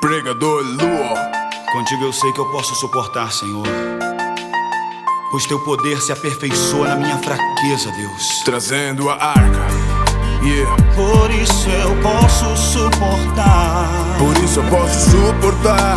Pregador Lua. Contigo eu sei que eu posso suportar, Senhor, pois teu poder se aperfeiçoa na minha fraqueza, Deus. Trazendo a arca, yeah. Por isso eu posso suportar. Por isso eu posso suportar.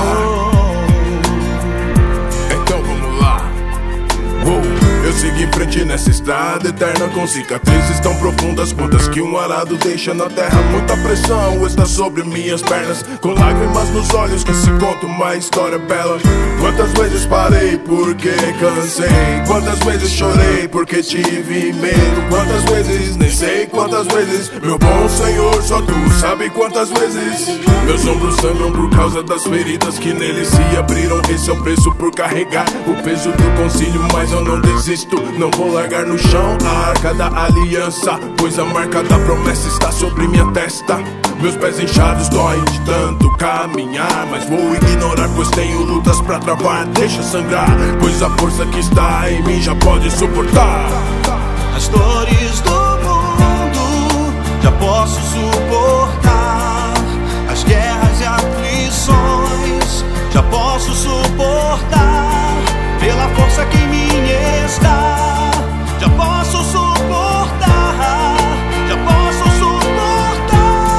Então vamos lá. Eu sigo em frente nessa estrada eterna, com cicatrizes tão profundas quanto as que um arado deixa na terra. Muita pressão está sobre minhas pernas, com lágrimas nos olhos que se conta uma história bela. Quantas vezes parei porque cansei, quantas vezes chorei porque tive medo, quantas vezes, nem sei quantas vezes. Meu bom Senhor, só tu sabe quantas vezes. Meus ombros sangram por causa das feridas que neles se abriram. Esse é o preço por carregar o peso do concílio, mas eu não desisto. Não vou largar no chão a arca da aliança, pois a marca da promessa está sobre minha testa. Meus pés inchados doem de tanto caminhar, mas vou ignorar, pois tenho lutas pra travar. Deixa sangrar, pois a força que está em mim já pode suportar as dores do mundo. Já posso suportar as guerras e aflições. Já posso suportar pela força que em mim está. Já posso suportar, já posso suportar.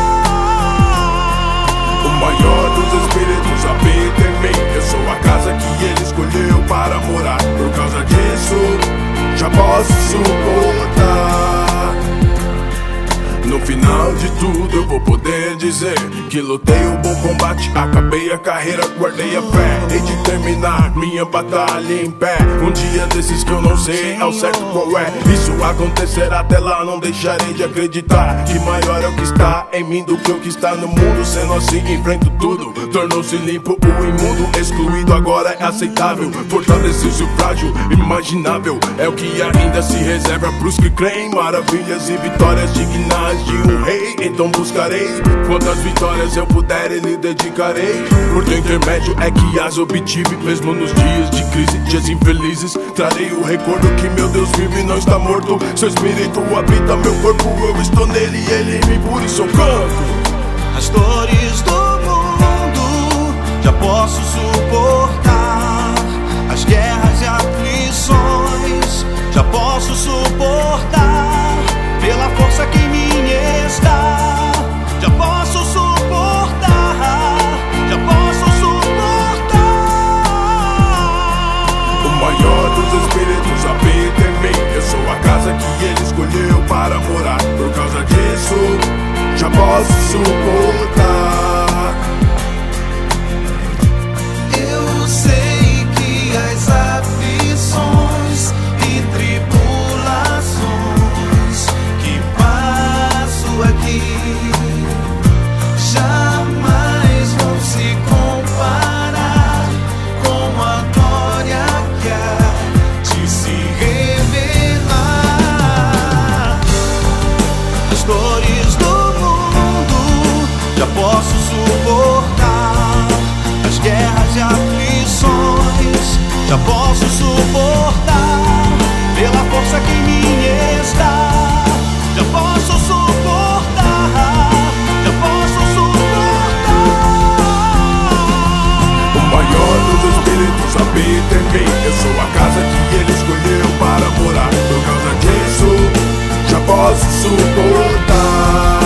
O maior dos espíritos habita em mim. Eu sou a casa que ele escolheu para morar. Por causa disso, já posso suportar. No final de tudo eu vou poder dizer que lutei o bom combate, acabei a carreira, guardei a fé. Hei de terminar minha batalha em pé. Um dia desses que eu não sei ao certo qual é. Isso acontecerá, até lá não deixarei de acreditar que maior é o que está em mim do que o que está no mundo. Sendo assim enfrento tudo, tornou-se limpo o imundo. Excluído agora é aceitável, fortaleceu-se o frágil, imaginável. É o que ainda se reserva pros que creem. Maravilhas e vitórias dignas de um rei, então buscarei. Quantas vitórias eu puder e lhe dedicarei. Por teu intermédio é que as obtive, mesmo nos dias de crise, dias infelizes. Trarei o recordo que meu Deus vive e não está morto. Seu espírito habita meu corpo, eu estou nele e ele em mim, por isso eu canto. As dores do mundo já posso suportar, as guerras e aflições já posso suportar pela força que em mim está. Já posso suportar, já posso suportar. O maior dos espíritos habita em mim. Eu sou a casa que ele escolheu para morar. Por causa disso, já posso suportar. Eu sei que as aflições e tribulações que passo aqui jamais vão se comparar com a glória que há de se revelar. As dores do mundo já posso suportar, as guerras e aflições já posso suportar pela força que em mim está. Já posso suportar, já posso suportar. O maior dos espíritos habita em mim. Eu sou a casa que ele escolheu para morar. Por causa disso, já posso suportar.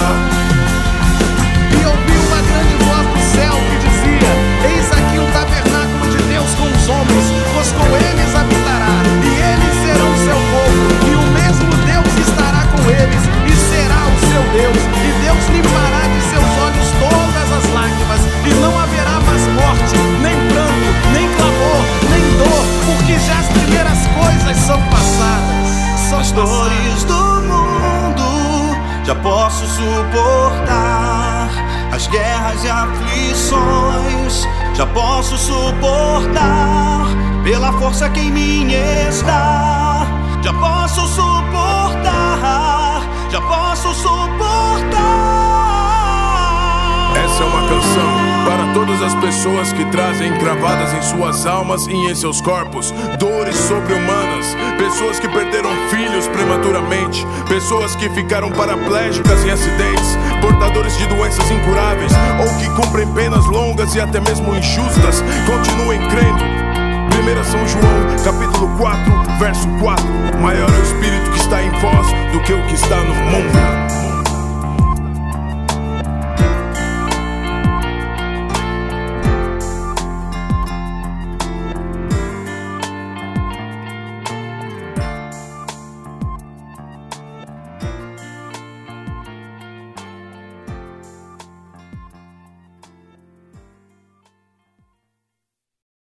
E ouvi uma grande voz do céu que dizia: eis aqui o tabernáculo de Deus com os homens, pois com eles habitará, e eles serão seu povo, e o mesmo Deus estará com eles, e será o seu Deus, e Deus limpará de seus olhos todas as lágrimas, e não haverá mais morte, nem pranto, nem clamor, nem dor, porque já as primeiras coisas são passadas. As dores do mundo já posso suportar, as guerras e aflições já posso suportar pela força que em mim está. Já posso suportar, já posso suportar. Essa é uma canção para todas as pessoas que trazem cravadas em suas almas e em seus corpos dores sobre-humanas. Pessoas que perderam filhos prematuramente, pessoas que ficaram paraplégicas em acidentes, portadores de doenças incuráveis, ou que cumprem penas longas e até mesmo injustas, continuem crendo. 1 São João, capítulo 4, verso 4. Maior é o Espírito que está em vós do que o que está no mundo.